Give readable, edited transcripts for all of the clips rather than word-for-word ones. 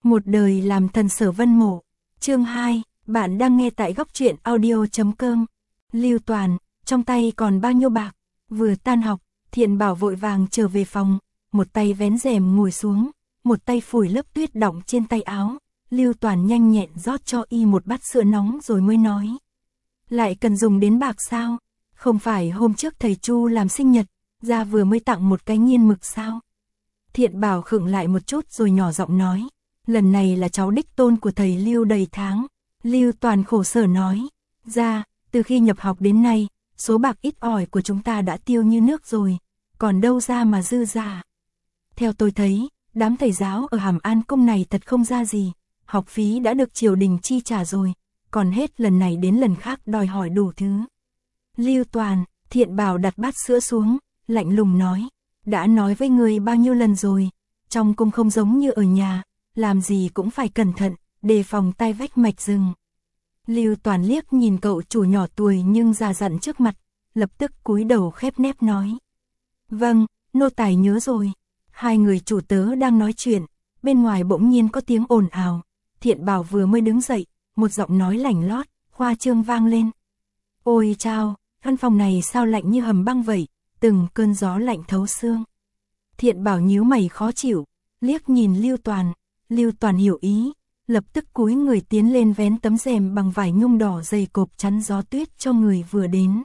Một đời làm thần Sở Vân Mộ. Chương 2, bạn đang nghe tại góc truyện audio.com. Lưu Toàn, trong tay còn bao nhiêu bạc? Vừa tan học, Thiện Bảo vội vàng trở về phòng, một tay vén rèm ngồi xuống, một tay phủi lớp tuyết đọng trên tay áo. Lưu Toàn nhanh nhẹn rót cho y một bát sữa nóng rồi mới nói. Lại cần dùng đến bạc sao? Không phải hôm trước thầy Chu làm sinh nhật, ra vừa mới tặng một cái nghiên mực sao? Thiện Bảo khựng lại một chút rồi nhỏ giọng nói. Lần này là cháu đích tôn của thầy Lưu đầy tháng. Lưu Toàn khổ sở nói. Ra, từ khi nhập học đến nay, số bạc ít ỏi của chúng ta đã tiêu như nước rồi, còn đâu ra mà dư giả. Theo tôi thấy, đám thầy giáo ở Hàm An Cung này thật không ra gì, học phí đã được triều đình chi trả rồi, còn hết lần này đến lần khác đòi hỏi đủ thứ. Lưu Toàn, Thiện Bảo đặt bát sữa xuống, lạnh lùng nói. Đã nói với người bao nhiêu lần rồi, trong cung không giống như ở nhà, làm gì cũng phải cẩn thận, đề phòng tai vách mạch rừng. Lưu Toàn liếc nhìn cậu chủ nhỏ tuổi nhưng già dặn trước mặt, lập tức cúi đầu khép nép nói. Vâng, nô tài nhớ rồi. Hai người chủ tớ đang nói chuyện, bên ngoài bỗng nhiên có tiếng ồn ào. Thiện Bảo vừa mới đứng dậy, một giọng nói lảnh lót, khoa trương vang lên. Ôi chao, căn phòng này sao lạnh như hầm băng vậy, từng cơn gió lạnh thấu xương. Thiện Bảo nhíu mày khó chịu, liếc nhìn Lưu Toàn. Lưu Toàn hiểu ý, lập tức cúi người tiến lên vén tấm rèm bằng vải nhung đỏ dày cộp chắn gió tuyết cho người vừa đến.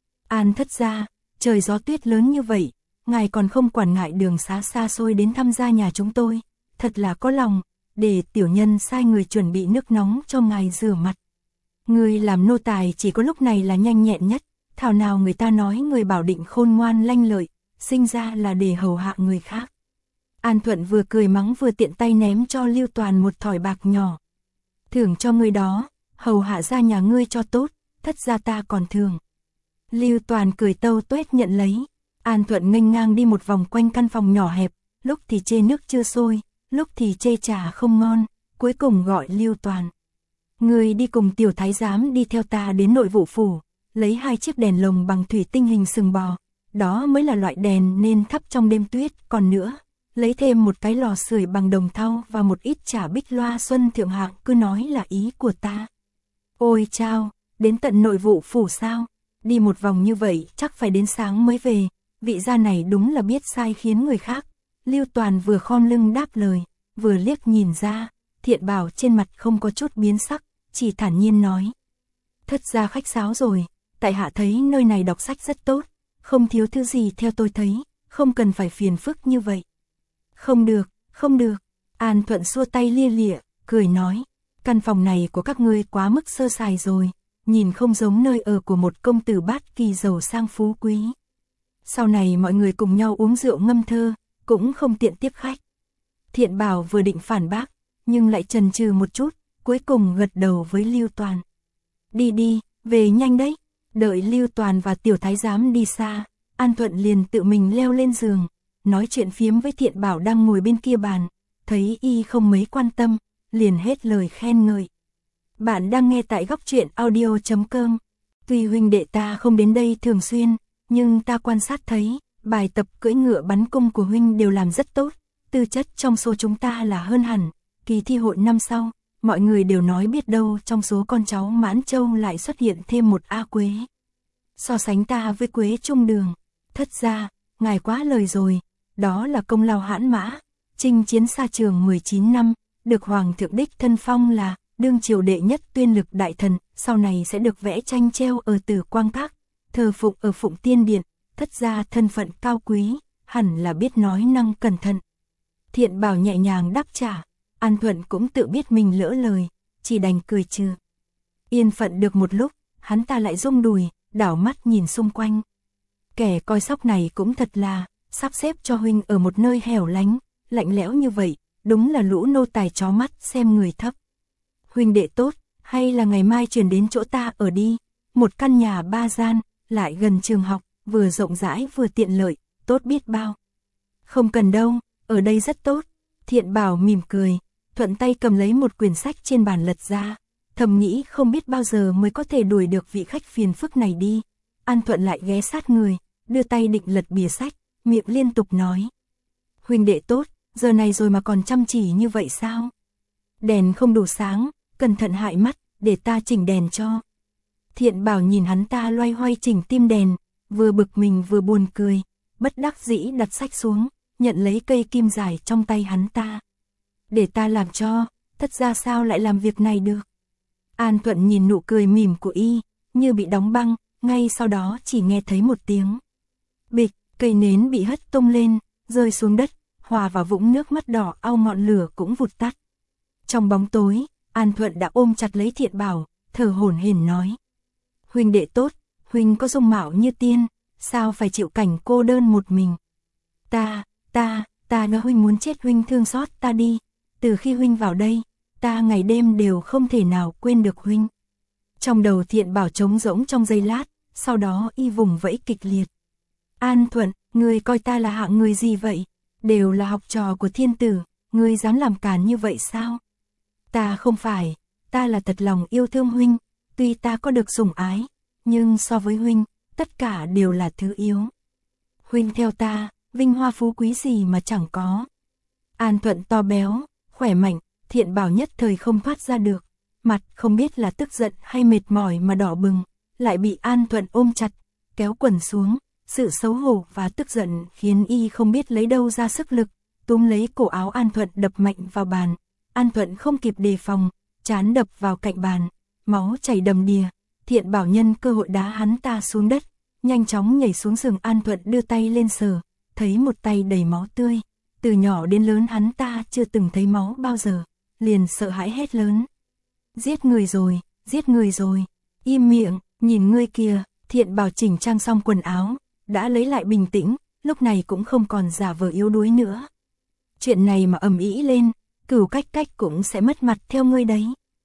An thất gia, trời gió tuyết lớn như vậy, ngài còn không quản ngại đường xá xa xôi đến thăm gia nhà chúng tôi, thật là có lòng, để tiểu nhân sai người chuẩn bị nước nóng cho ngài rửa mặt. Người làm nô tài chỉ có lúc này là nhanh nhẹn nhất, thảo nào người ta nói người bảo định khôn ngoan lanh lợi, sinh ra là để hầu hạ người khác. An Thuận vừa cười mắng vừa tiện tay ném cho Lưu Toàn một thỏi bạc nhỏ. Thưởng cho ngươi đó, hầu hạ gia nhà ngươi cho tốt, thất gia ta còn thưởng. Lưu Toàn cười tâu tuét nhận lấy. An Thuận nghênh ngang đi một vòng quanh căn phòng nhỏ hẹp, lúc thì chê nước chưa sôi, lúc thì chê trà không ngon, cuối cùng gọi Lưu Toàn. Ngươi đi cùng tiểu thái giám đi theo ta đến nội vụ phủ, lấy 2 chiếc đèn lồng bằng thủy tinh hình sừng bò, đó mới là loại đèn nên thắp trong đêm tuyết, còn nữa. Lấy thêm một cái lò sưởi bằng đồng thau và một ít chả bích loa xuân thượng hạng, cứ nói là ý của ta. Ôi chao, đến tận nội vụ phủ sao? Đi một vòng như vậy chắc phải đến sáng mới về, vị gia này đúng là biết sai khiến người khác. Lưu Toàn vừa khom lưng đáp lời, vừa liếc nhìn ra, Thiện Bảo trên mặt không có chút biến sắc, chỉ thản nhiên nói. Thất gia khách sáo rồi, tại hạ thấy nơi này đọc sách rất tốt, không thiếu thứ gì theo tôi thấy, không cần phải phiền phức như vậy. Không được, không được. An Thuận xua tay lia lịa, cười nói. Căn phòng này của các ngươi quá mức sơ sài rồi, nhìn không giống nơi ở của một công tử bát kỳ giàu sang phú quý. Sau này mọi người cùng nhau uống rượu ngâm thơ, cũng không tiện tiếp khách. Thiện Bảo vừa định phản bác, nhưng lại chần chừ một chút, cuối cùng gật đầu với Lưu Toàn. Đi đi, về nhanh đấy. Đợi Lưu Toàn và tiểu thái giám đi xa, An Thuận liền tự mình leo lên giường. Nói chuyện phiếm với Thiện Bảo đang ngồi bên kia bàn, thấy y không mấy quan tâm, liền hết lời khen ngợi. Bạn đang nghe tại góc truyện audio.com. Tuy huynh đệ ta không đến đây thường xuyên, nhưng ta quan sát thấy, bài tập cưỡi ngựa bắn cung của huynh đều làm rất tốt, tư chất trong số chúng ta là hơn hẳn. Kỳ thi hội năm sau, mọi người đều nói biết đâu trong số con cháu Mãn Châu lại xuất hiện thêm một A Quế. So sánh ta với Quế Trung Đường, thất gia, ngài quá lời rồi. Đó là công lao hãn mã, chinh chiến xa trường 19 năm, được Hoàng thượng đích thân phong là đương triều đệ nhất tuyên lực đại thần, sau này sẽ được vẽ tranh treo ở Tử Quang Các, thờ phụng ở Phụng Tiên Điện, thất gia thân phận cao quý, hẳn là biết nói năng cẩn thận. Thiện Bảo nhẹ nhàng đáp trả, An Thuận cũng tự biết mình lỡ lời, chỉ đành cười trừ. Yên phận được một lúc, hắn ta lại rung đùi, đảo mắt nhìn xung quanh. Kẻ coi sóc này cũng thật là sắp xếp cho huynh ở một nơi hẻo lánh, lạnh lẽo như vậy, đúng là lũ nô tài chó mắt xem người thấp. Huynh đệ tốt, hay là ngày mai chuyển đến chỗ ta ở đi, một căn nhà 3 gian, lại gần trường học, vừa rộng rãi vừa tiện lợi, tốt biết bao. Không cần đâu, ở đây rất tốt. Thiện Bảo mỉm cười, thuận tay cầm lấy một quyển sách trên bàn lật ra, thầm nghĩ không biết bao giờ mới có thể đuổi được vị khách phiền phức này đi. An Thuận lại ghé sát người, đưa tay định lật bìa sách, miệng liên tục nói. Huynh đệ tốt, giờ này rồi mà còn chăm chỉ như vậy sao? Đèn không đủ sáng, cẩn thận hại mắt, để ta chỉnh đèn cho. Thiện Bảo nhìn hắn ta loay hoay chỉnh tim đèn, vừa bực mình vừa buồn cười, bất đắc dĩ đặt sách xuống, nhận lấy cây kim dài trong tay hắn ta. Để ta làm cho, thật ra sao lại làm việc này được. An Thuận nhìn nụ cười mỉm của y, như bị đóng băng, ngay sau đó chỉ nghe thấy một tiếng. Bịch, cây nến bị hất tung lên, rơi xuống đất, hòa vào vũng nước mắt đỏ au ngọn lửa cũng vụt tắt. Trong bóng tối, An Thuận đã ôm chặt lấy Thiện Bảo, thở hổn hển nói. Huynh đệ tốt, huynh có dung mạo như tiên, sao phải chịu cảnh cô đơn một mình. Ta nói huynh muốn chết, huynh thương xót ta đi, từ khi huynh vào đây, ta ngày đêm đều không thể nào quên được huynh. Trong đầu Thiện Bảo trống rỗng trong giây lát, sau đó y vùng vẫy kịch liệt. An Thuận, ngươi coi ta là hạng người gì vậy? Đều là học trò của thiên tử, ngươi dám làm càn như vậy sao? Ta không phải, ta là thật lòng yêu thương huynh, tuy ta có được sủng ái, nhưng so với huynh, tất cả đều là thứ yếu. Huynh theo ta, vinh hoa phú quý gì mà chẳng có. An Thuận to béo, khỏe mạnh, Thiện Bảo nhất thời không thoát ra được, mặt không biết là tức giận hay mệt mỏi mà đỏ bừng, lại bị An Thuận ôm chặt, kéo quần xuống, sự xấu hổ và tức giận khiến y không biết lấy đâu ra sức lực, túm lấy cổ áo An Thuận đập mạnh vào bàn. An Thuận không kịp đề phòng, trán đập vào cạnh bàn, máu chảy đầm đìa. Thiện Bảo nhân cơ hội đá hắn ta xuống đất, nhanh chóng nhảy xuống giường. An Thuận đưa tay lên sờ, thấy một tay đầy máu tươi, từ nhỏ đến lớn hắn ta chưa từng thấy máu bao giờ, liền sợ hãi hét lớn. Giết người rồi, giết người rồi, im miệng, nhìn ngươi kìa. Thiện Bảo chỉnh trang xong quần áo, đã lấy lại bình tĩnh, lúc này cũng không còn giả vờ yếu đuối nữa. Chuyện này mà ầm ĩ lên, Cửu Cách cũng sẽ mất mặt theo ngươi đấy.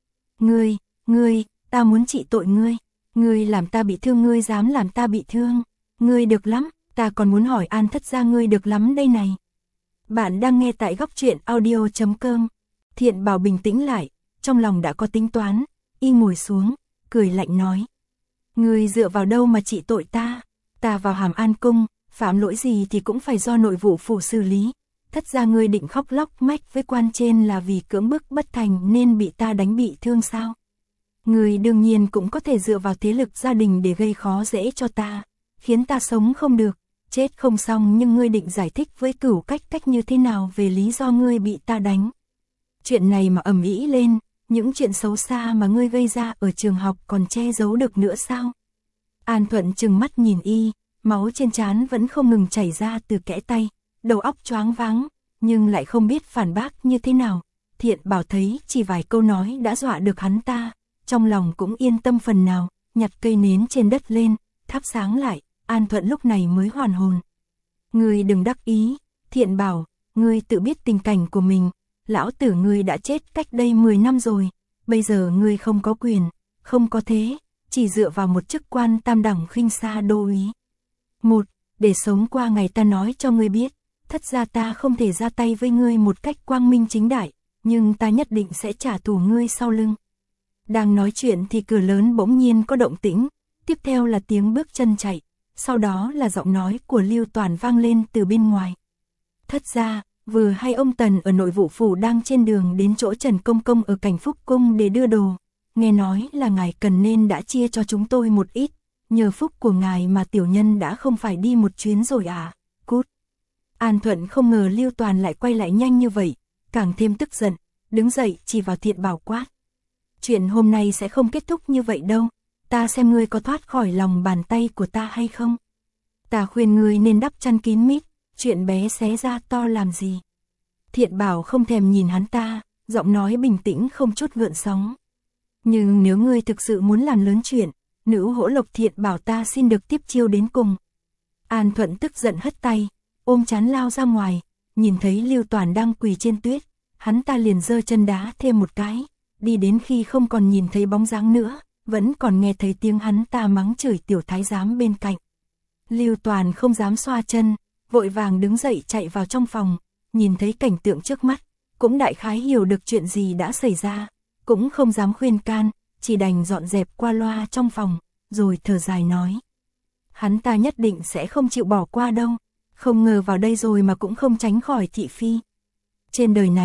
Ngươi, ta muốn trị tội ngươi. Ngươi làm ta bị thương, ngươi dám làm ta bị thương. Ngươi được lắm, ta còn muốn hỏi An thất gia ngươi được lắm đây này. Bạn đang nghe tại góc truyện audio.com. Thiện Bảo bình tĩnh lại, trong lòng đã có tính toán, y ngồi xuống, cười lạnh nói. Ngươi dựa vào đâu mà trị tội ta? Ta vào Hàm An cung, phạm lỗi gì thì cũng phải do nội vụ phủ xử lý. Thất ra ngươi định khóc lóc mách với quan trên là vì cưỡng bức bất thành nên bị ta đánh bị thương sao? Ngươi đương nhiên cũng có thể dựa vào thế lực gia đình để gây khó dễ cho ta, khiến ta sống không được, chết không xong, nhưng ngươi định giải thích với Cửu Cách như thế nào về lý do ngươi bị ta đánh? Chuyện này mà ầm ĩ lên, những chuyện xấu xa mà ngươi gây ra ở trường học còn che giấu được nữa sao? An Thuận trừng mắt nhìn y, máu trên trán vẫn không ngừng chảy ra từ kẽ tay, đầu óc choáng váng, nhưng lại không biết phản bác như thế nào. Thiện Bảo thấy chỉ vài câu nói đã dọa được hắn ta, trong lòng cũng yên tâm phần nào, nhặt cây nến trên đất lên, thắp sáng lại. An Thuận lúc này mới hoàn hồn. Ngươi đừng đắc ý, Thiện Bảo, ngươi tự biết tình cảnh của mình, lão tử ngươi đã chết cách đây 10 năm rồi, bây giờ ngươi không có quyền, không có thế, chỉ dựa vào một chức quan tam đẳng khinh xa đô úy. Để sống qua ngày ta nói cho ngươi biết, thất ra ta không thể ra tay với ngươi một cách quang minh chính đại, nhưng ta nhất định sẽ trả thù ngươi sau lưng. Đang nói chuyện thì cửa lớn bỗng nhiên có động tĩnh, tiếp theo là tiếng bước chân chạy, sau đó là giọng nói của Lưu Toàn vang lên từ bên ngoài. Thất ra, vừa hay ông Tần ở nội vụ phủ đang trên đường đến chỗ Trần Công Công ở Cảnh Phúc Cung để đưa đồ, nghe nói là ngài cần nên đã chia cho chúng tôi một ít, nhờ phúc của ngài mà tiểu nhân đã không phải đi một chuyến rồi à, cút. An Thuận không ngờ Lưu Toàn lại quay lại nhanh như vậy, càng thêm tức giận, đứng dậy chỉ vào Thiện Bảo quát. Chuyện hôm nay sẽ không kết thúc như vậy đâu, ta xem ngươi có thoát khỏi lòng bàn tay của ta hay không. Ta khuyên ngươi nên đắp chăn kín mít, chuyện bé xé ra to làm gì. Thiện Bảo không thèm nhìn hắn ta, giọng nói bình tĩnh không chút gợn sóng. Nhưng nếu ngươi thực sự muốn làm lớn chuyện, nữ hỗ lộc Thiện Bảo ta xin được tiếp chiêu đến cùng. An Thuận tức giận hất tay, ôm chán lao ra ngoài, nhìn thấy Lưu Toàn đang quỳ trên tuyết, hắn ta liền giơ chân đá thêm một cái, đi đến khi không còn nhìn thấy bóng dáng nữa, vẫn còn nghe thấy tiếng hắn ta mắng chửi tiểu thái giám bên cạnh. Lưu Toàn không dám xoa chân, vội vàng đứng dậy chạy vào trong phòng, nhìn thấy cảnh tượng trước mắt, cũng đại khái hiểu được chuyện gì đã xảy ra, cũng không dám khuyên can, chỉ đành dọn dẹp qua loa trong phòng, rồi thở dài nói. Hắn ta nhất định sẽ không chịu bỏ qua đâu, không ngờ vào đây rồi mà cũng không tránh khỏi thị phi. Trên đời này,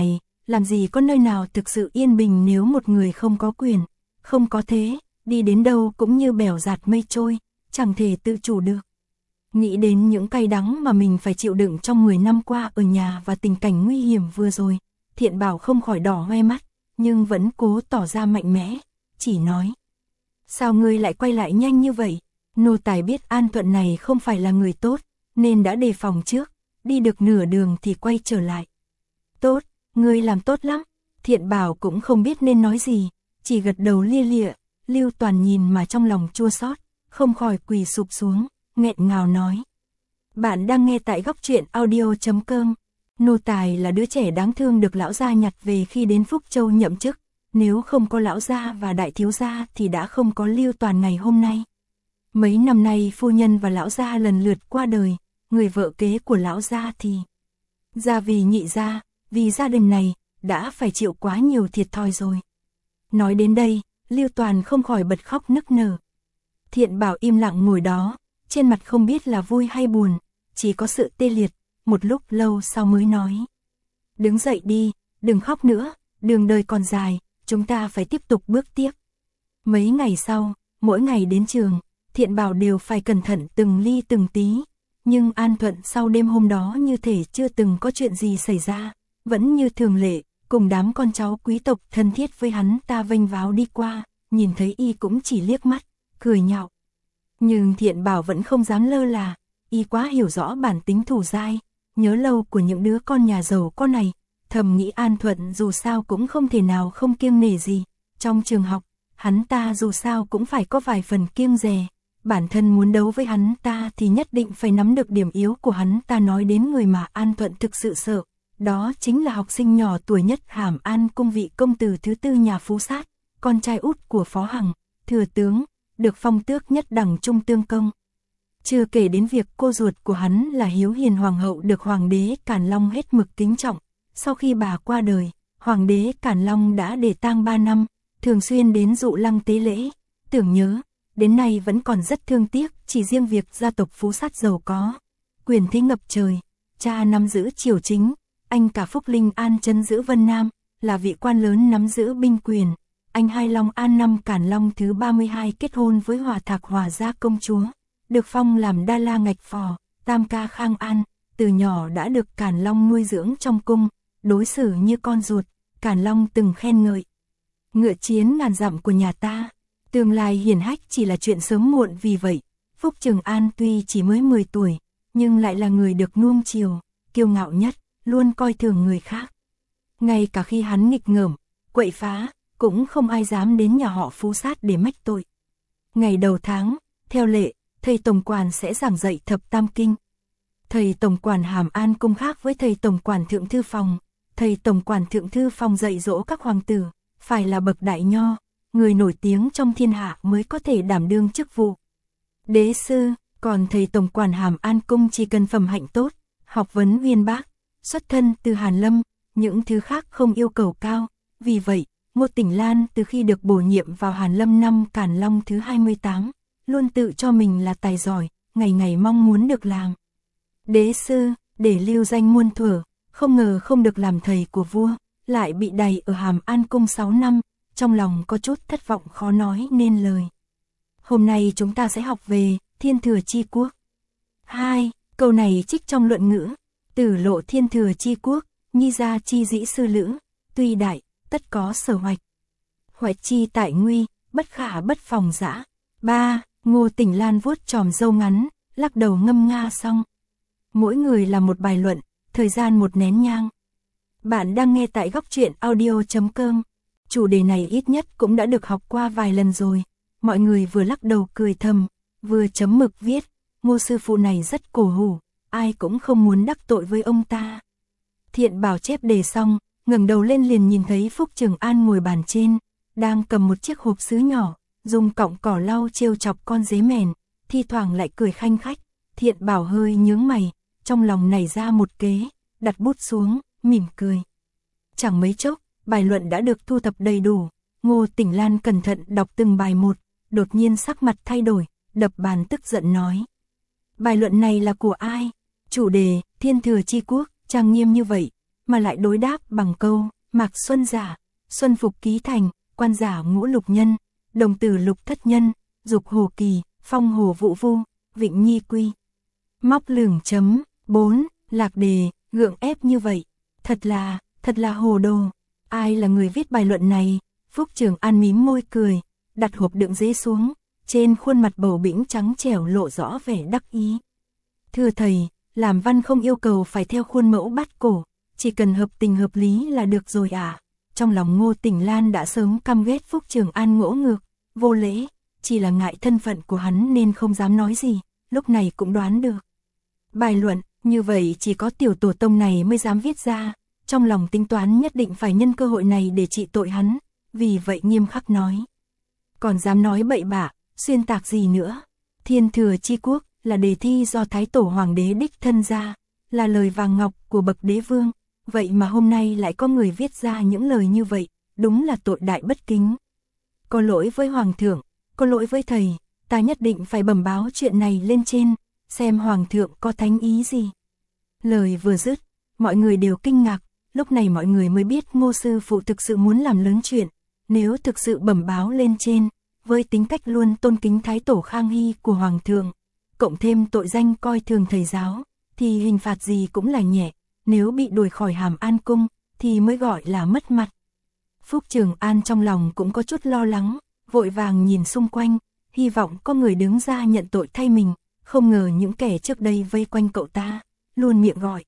làm gì có nơi nào thực sự yên bình nếu một người không có quyền, không có thế, đi đến đâu cũng như bèo dạt mây trôi, chẳng thể tự chủ được. Nghĩ đến những cay đắng mà mình phải chịu đựng trong 10 năm qua ở nhà và tình cảnh nguy hiểm vừa rồi, Thiện Bảo không khỏi đỏ hoe mắt, nhưng vẫn cố tỏ ra mạnh mẽ, chỉ nói. Sao ngươi lại quay lại nhanh như vậy? Nô tài biết An Thuận này không phải là người tốt, nên đã đề phòng trước, đi được nửa đường thì quay trở lại. Tốt, ngươi làm tốt lắm. Thiện Bảo cũng không biết nên nói gì, chỉ gật đầu lia lịa. Lưu Toàn nhìn mà trong lòng chua xót, không khỏi quỳ sụp xuống, nghẹn ngào nói. Bạn đang nghe tại Góc Truyện Audio.com. Nô tài là đứa trẻ đáng thương được lão gia nhặt về khi đến Phúc Châu nhậm chức, nếu không có lão gia và đại thiếu gia thì đã không có Lưu Toàn ngày hôm nay. Mấy năm nay phu nhân và lão gia lần lượt qua đời, người vợ kế của lão gia thì gia vì nhị gia, vì gia đình này đã phải chịu quá nhiều thiệt thòi rồi. Nói đến đây, Lưu Toàn không khỏi bật khóc nức nở. Thiện Bảo im lặng ngồi đó, trên mặt không biết là vui hay buồn, chỉ có sự tê liệt, một lúc lâu sau mới nói. Đứng dậy đi, đừng khóc nữa, đường đời còn dài, chúng ta phải tiếp tục bước tiếp. Mấy ngày sau, mỗi ngày đến trường, Thiện Bảo đều phải cẩn thận từng ly từng tí, nhưng An Thuận sau đêm hôm đó như thể chưa từng có chuyện gì xảy ra, vẫn như thường lệ, cùng đám con cháu quý tộc thân thiết với hắn ta vênh váo đi qua, nhìn thấy y cũng chỉ liếc mắt, cười nhạo. Nhưng Thiện Bảo vẫn không dám lơ là, y quá hiểu rõ bản tính thù dai, nhớ lâu của những đứa con nhà giàu con này, thầm nghĩ An Thuận dù sao cũng không thể nào không kiêng nể gì, trong trường học, hắn ta dù sao cũng phải có vài phần kiêng dè, bản thân muốn đấu với hắn ta thì nhất định phải nắm được điểm yếu của hắn ta. Nói đến người mà An Thuận thực sự sợ, đó chính là học sinh nhỏ tuổi nhất Hàm An Cung vị công tử thứ tư nhà Phú Sát, con trai út của Phó Hằng, thừa tướng, được phong tước nhất đẳng trung tương công. Chưa kể đến việc cô ruột của hắn là Hiếu Hiền hoàng hậu được hoàng đế Càn Long hết mực kính trọng, sau khi bà qua đời, hoàng đế Càn Long đã để tang 3 năm, thường xuyên đến Dụ Lăng tế lễ, tưởng nhớ, đến nay vẫn còn rất thương tiếc, chỉ riêng việc gia tộc Phú Sát giàu có, quyền thế ngập trời, cha nắm giữ triều chính, anh cả Phúc Linh An trấn giữ Vân Nam, là vị quan lớn nắm giữ binh quyền, anh hai Long An năm Càn Long thứ 32 kết hôn với Hòa Thạc Hòa gia công chúa, được phong làm Đa La Ngạch Phò, Tam Ca Khang An, từ nhỏ đã được Càn Long nuôi dưỡng trong cung, đối xử như con ruột, Càn Long từng khen ngợi. Ngựa chiến ngàn dặm của nhà ta, tương lai hiển hách chỉ là chuyện sớm muộn, vì vậy, Phúc Trường An tuy chỉ mới 10 tuổi, nhưng lại là người được nuông chiều, kiêu ngạo nhất, luôn coi thường người khác. Ngay cả khi hắn nghịch ngợm, quậy phá, cũng không ai dám đến nhà họ Phú Sát để mách tội. Ngày đầu tháng, theo lệ, thầy tổng quản sẽ giảng dạy thập tam kinh. Thầy tổng quản Hàm An Cung khác với thầy tổng quản thượng thư phòng. Thầy tổng quản thượng thư phòng dạy dỗ các hoàng tử, phải là bậc đại nho, người nổi tiếng trong thiên hạ mới có thể đảm đương chức vụ đế sư. Còn thầy tổng quản Hàm An Cung chỉ cần phẩm hạnh tốt, học vấn uyên bác, xuất thân từ Hàn Lâm, những thứ khác không yêu cầu cao. Vì vậy, Ngô Tỉnh Lan từ khi được bổ nhiệm vào Hàn Lâm năm Càn Long thứ 28, luôn tự cho mình là tài giỏi, ngày ngày mong muốn được làm đế sư, để lưu danh muôn thuở. Không ngờ không được làm thầy của vua, lại bị đày ở Hàm An Cung 6 năm, trong lòng có chút thất vọng khó nói nên lời. Hôm nay chúng ta sẽ học về Thiên Thừa Chi Quốc. 2. Câu này trích trong luận ngữ. Tử lộ thiên thừa chi quốc, nhi gia chi dĩ sư lữ, tuy đại, tất có sở hoạch. Hoạch chi tại nguy, bất khả bất phòng dã. 3. Ngô Tỉnh Lan vuốt chòm râu ngắn, lắc đầu ngâm nga xong. Mỗi người là một bài luận, thời gian một nén nhang. Bạn đang nghe tại Góc Truyện Audio.com. Chủ đề này ít nhất cũng đã được học qua vài lần rồi. Mọi người vừa lắc đầu cười thầm, vừa chấm mực viết, Ngô sư phụ này rất cổ hủ, ai cũng không muốn đắc tội với ông ta. Thiện Bảo chép đề xong, ngẩng đầu lên liền nhìn thấy Phúc Trường An ngồi bàn trên, đang cầm một chiếc hộp sứ nhỏ, dùng cọng cỏ lau trêu chọc con dế mèn, thi thoảng lại cười khanh khách. Thiện Bảo hơi nhướng mày, trong lòng nảy ra một kế, đặt bút xuống, mỉm cười. Chẳng mấy chốc, bài luận đã được thu thập đầy đủ. Ngô Tỉnh Lan cẩn thận đọc từng bài một, đột nhiên sắc mặt thay đổi, đập bàn tức giận nói. Bài luận này là của ai? Chủ đề, Thiên Thừa Chi Quốc, trang nghiêm như vậy, mà lại đối đáp bằng câu, Mạc Xuân Giả, Xuân Phục Ký Thành, Quan Giả Ngũ Lục Nhân, Đồng Tử Lục Thất Nhân, Dục Hồ Kỳ, Phong Hồ Vũ Vu, Vịnh Nhi Quy. Móc lửng chấm, 4, lạc đề, gượng ép như vậy. Thật là hồ đồ. Ai là người viết bài luận này? Phúc Trường An mím môi cười, đặt hộp đựng giấy xuống, trên khuôn mặt bầu bĩnh trắng trẻo lộ rõ vẻ đắc ý. Thưa thầy, làm văn không yêu cầu phải theo khuôn mẫu bát cổ, chỉ cần hợp tình hợp lý là được rồi à. Trong lòng Ngô Tỉnh Lan đã sớm căm ghét Phúc Trường An ngỗ ngược, vô lễ, chỉ là ngại thân phận của hắn nên không dám nói gì, lúc này cũng đoán được. Bài luận, như vậy chỉ có tiểu tổ tông này mới dám viết ra, trong lòng tính toán nhất định phải nhân cơ hội này để trị tội hắn, vì vậy nghiêm khắc nói. Còn dám nói bậy bạ, xuyên tạc gì nữa? Thiên Thừa Chi Quốc là đề thi do Thái Tổ Hoàng đế đích thân ra, là lời vàng ngọc của bậc đế vương, vậy mà hôm nay lại có người viết ra những lời như vậy, đúng là tội đại bất kính. Có lỗi với Hoàng thượng, có lỗi với thầy, ta nhất định phải bẩm báo chuyện này lên trên, xem Hoàng thượng có thánh ý gì. Lời vừa dứt, mọi người đều kinh ngạc, lúc này mọi người mới biết Ngô sư phụ thực sự muốn làm lớn chuyện, nếu thực sự bẩm báo lên trên, với tính cách luôn tôn kính Thái Tổ Khang Hy của Hoàng thượng, cộng thêm tội danh coi thường thầy giáo, thì hình phạt gì cũng là nhẹ, nếu bị đuổi khỏi Hàm An Cung, thì mới gọi là mất mặt. Phúc Trường An trong lòng cũng có chút lo lắng, vội vàng nhìn xung quanh, hy vọng có người đứng ra nhận tội thay mình, không ngờ những kẻ trước đây vây quanh cậu ta, luôn miệng gọi.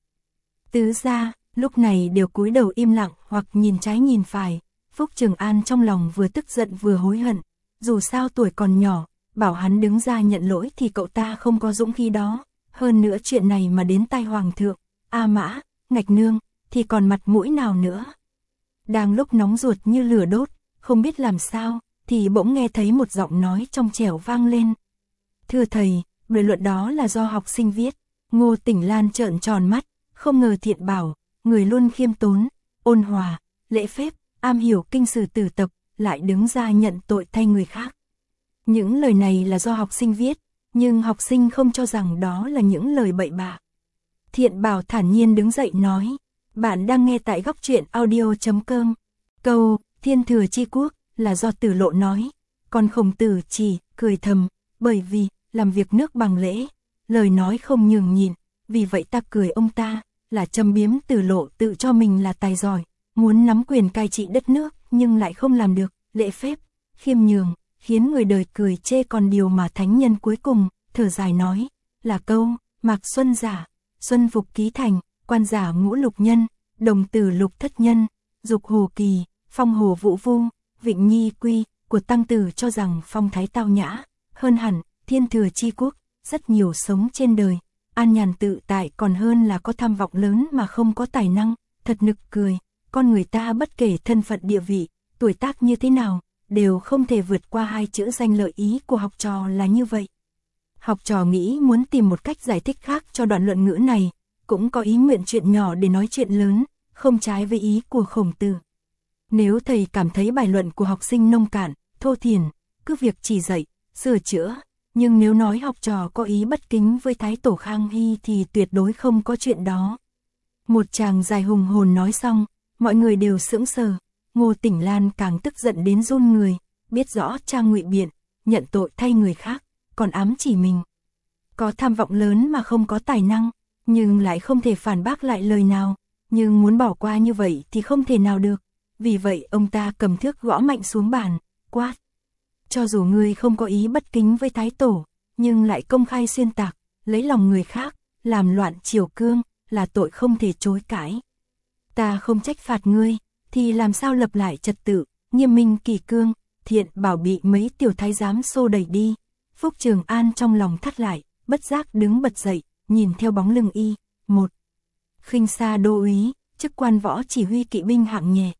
Tứ gia, lúc này đều cúi đầu im lặng hoặc nhìn trái nhìn phải, Phúc Trường An trong lòng vừa tức giận vừa hối hận, dù sao tuổi còn nhỏ, bảo hắn đứng ra nhận lỗi thì cậu ta không có dũng khí đó, hơn nữa chuyện này mà đến tai Hoàng thượng, A Mã, Ngạch Nương, thì còn mặt mũi nào nữa. Đang lúc nóng ruột như lửa đốt, không biết làm sao, thì bỗng nghe thấy một giọng nói trong trẻo vang lên. Thưa thầy, bài luận đó là do học sinh viết. Ngô Tỉnh Lan trợn tròn mắt, không ngờ Thiện Bảo, người luôn khiêm tốn, ôn hòa, lễ phép, am hiểu kinh sử tử tập, lại đứng ra nhận tội thay người khác. Những lời này là do học sinh viết, nhưng học sinh không cho rằng đó là những lời bậy bạ. Thiện Bảo thản nhiên đứng dậy nói, bạn đang nghe tại góc truyện audio.com. Câu Thiên Thừa Chi Quốc là do Tử Lộ nói, còn Khổng Tử chỉ cười thầm, bởi vì làm việc nước bằng lễ, lời nói không nhường nhịn, vì vậy ta cười ông ta, là châm biếm Tử Lộ tự cho mình là tài giỏi, muốn nắm quyền cai trị đất nước nhưng lại không làm được, lễ phép, khiêm nhường, khiến người đời cười chê, còn điều mà thánh nhân cuối cùng thở dài nói, là câu Mạc Xuân Giả, Xuân Phục Ký Thành, Quan Giả Ngũ Lục Nhân, Đồng Tử Lục Thất Nhân, Dục Hồ Kỳ, Phong Hồ Vũ Vu, Vịnh Nhi Quy của Tăng Tử cho rằng phong thái tao nhã, hơn hẳn Thiên Thừa Chi Quốc, rất nhiều sống trên đời, an nhàn tự tại còn hơn là có tham vọng lớn mà không có tài năng, thật nực cười, con người ta bất kể thân phận địa vị, tuổi tác như thế nào, đều không thể vượt qua hai chữ danh lợi, ý của học trò là như vậy. Học trò nghĩ muốn tìm một cách giải thích khác cho đoạn luận ngữ này, cũng có ý nguyện chuyện nhỏ để nói chuyện lớn, không trái với ý của Khổng Tử. Nếu thầy cảm thấy bài luận của học sinh nông cạn, thô thiển, cứ việc chỉ dạy, sửa chữa, nhưng nếu nói học trò có ý bất kính với Thái Tổ Khang Hy thì tuyệt đối không có chuyện đó. Một tràng dài hùng hồn nói xong, mọi người đều sững sờ, Ngô Tỉnh Lan càng tức giận đến run người, biết rõ cha ngụy biện, nhận tội thay người khác, còn ám chỉ mình. Có tham vọng lớn mà không có tài năng, nhưng lại không thể phản bác lại lời nào, nhưng muốn bỏ qua như vậy thì không thể nào được, vì vậy ông ta cầm thước gõ mạnh xuống bàn, quát. Cho dù ngươi không có ý bất kính với Thái Tổ, nhưng lại công khai xuyên tạc, lấy lòng người khác, làm loạn triều cương, là tội không thể chối cãi. Ta không trách phạt ngươi, thì làm sao lập lại trật tự, nghiêm minh kỷ cương. Thiện Bảo bị mấy tiểu thái giám xô đẩy đi. Phúc Trường An trong lòng thắt lại, bất giác đứng bật dậy, nhìn theo bóng lưng y. 1. Khinh Sa đô úy, chức quan võ chỉ huy kỵ binh hạng nhẹ.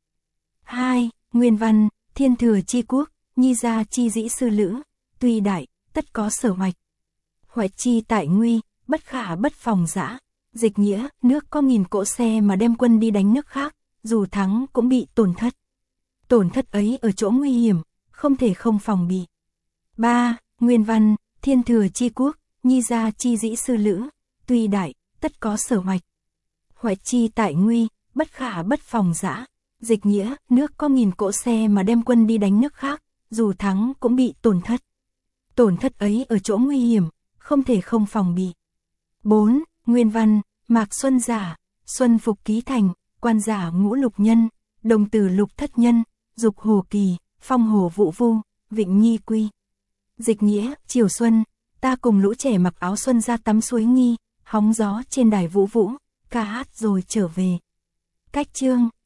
2. Nguyên văn, Thiên Thừa Chi Quốc, nhi gia chi dĩ sư lữ, tuy đại, tất có sở hoạch. Hoạch chi tại nguy, bất khả bất phòng dã. Dịch nghĩa, nước có 1000 cỗ xe mà đem quân đi đánh nước khác, dù thắng cũng bị tổn thất. Tổn thất ấy ở chỗ nguy hiểm, không thể không phòng bị. 3. Nguyên văn, Thiên Thừa Chi Quốc, nhi gia chi dĩ sư lữ, tuy đại, tất có sở hoạch. Hoạch chi tại nguy, bất khả bất phòng dã. Dịch nghĩa, nước có 1000 cỗ xe mà đem quân đi đánh nước khác, dù thắng cũng bị tổn thất. Tổn thất ấy ở chỗ nguy hiểm, không thể không phòng bị. 4. Nguyên văn, Mạc Xuân Giả, Xuân Phục Ký Thành, Quan Giả Ngũ Lục Nhân, Đồng Tử Lục Thất Nhân, Dục Hồ Kỳ, Phong Hồ Vũ Vu, Vịnh Nhi Quy. Dịch nghĩa, chiều xuân, ta cùng lũ trẻ mặc áo xuân ra tắm suối Nghi, hóng gió trên đài Vũ Vũ, ca hát rồi trở về. Cách chương